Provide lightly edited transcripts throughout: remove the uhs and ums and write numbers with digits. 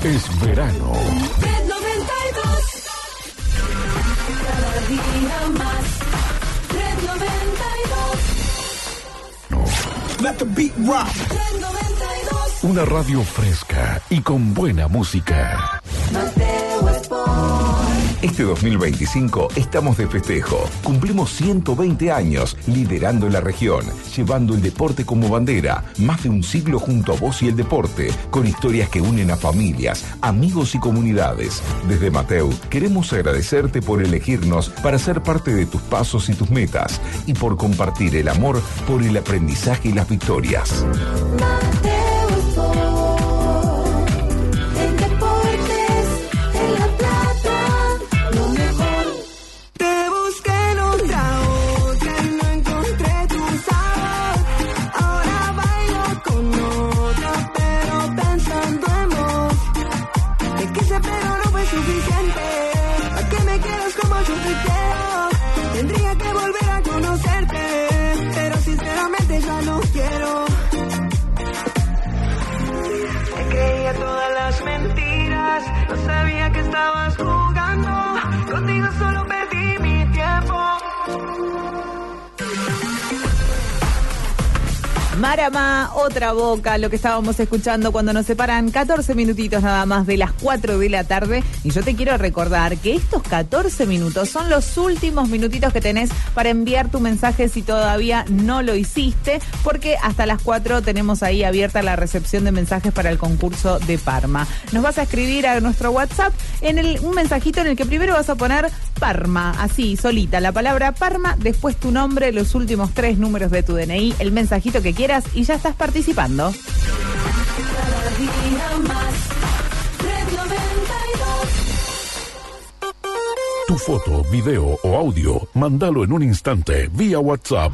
Es verano. Red 92. Cada día más. Red 92. Let the beat rock. Red 92. Una radio fresca y con buena música. Mateo Sport. Este 2025 estamos de festejo. Cumplimos 120 años liderando la región, llevando el deporte como bandera. Más de un siglo junto a vos y el deporte, con historias que unen a familias, amigos y comunidades. Desde Mateu, queremos agradecerte por elegirnos para ser parte de tus pasos y tus metas, y por compartir el amor por el aprendizaje y las victorias. Mateo Sport. En deportes, en La Plata, lo mejor. Te busqué en otra boca y no encontré tu sabor. Ahora bailo con otra, pero pensando en vos. Te quise pero no fue suficiente. ¿A qué me quieres como yo te quiero? Tendría que volver a conocerte, pero sinceramente ya no quiero. Te creía todas las mentiras, no sabía que estabas jugando. Contigo solo perdí mi tiempo. Marama, otra boca, lo que estábamos escuchando cuando nos separan 14 minutitos nada más de las 4 de la tarde. Y yo te quiero recordar que estos 14 minutos son los últimos minutitos que tenés para enviar tu mensaje si todavía no lo hiciste, porque hasta las 4 tenemos ahí abierta la recepción de mensajes para el concurso de Parma. Nos vas a escribir a nuestro WhatsApp un mensajito en el que primero vas a poner Parma, así, solita, la palabra Parma, después tu nombre, los últimos 3 números de tu DNI, el mensajito que quieras y ya estás participando. Cada día más. Red 92. Tu foto, video o audio, mándalo en un instante vía WhatsApp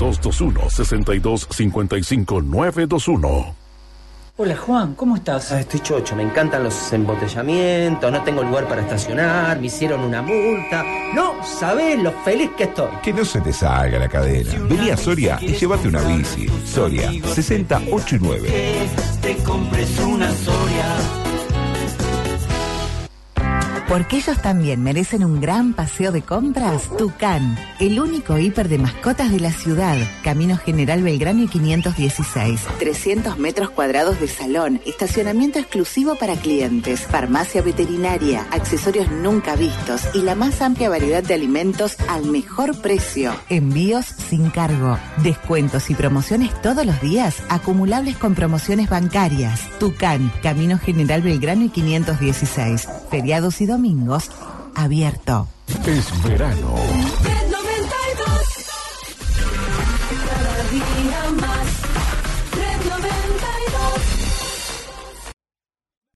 221-6255-921. Hola Juan, ¿cómo estás? Estoy chocho, me encantan los embotellamientos, no tengo lugar para estacionar, me hicieron una multa. No sabés lo feliz que estoy. Que no se te salga la cadena. Vení a Soria y llévate una bici. Soria, 68 y 9. Te compres una Soria. Porque ellos también merecen un gran paseo de compras. Tucán, el único hiper de mascotas de la ciudad. Camino General Belgrano y 516. 300 metros cuadrados de salón, estacionamiento exclusivo para clientes, farmacia veterinaria, accesorios nunca vistos y la más amplia variedad de alimentos al mejor precio. Envíos sin cargo. Descuentos y promociones todos los días, acumulables con promociones bancarias. Tucán, Camino General Belgrano y 516. Feriados y domingos, abierto. Es verano.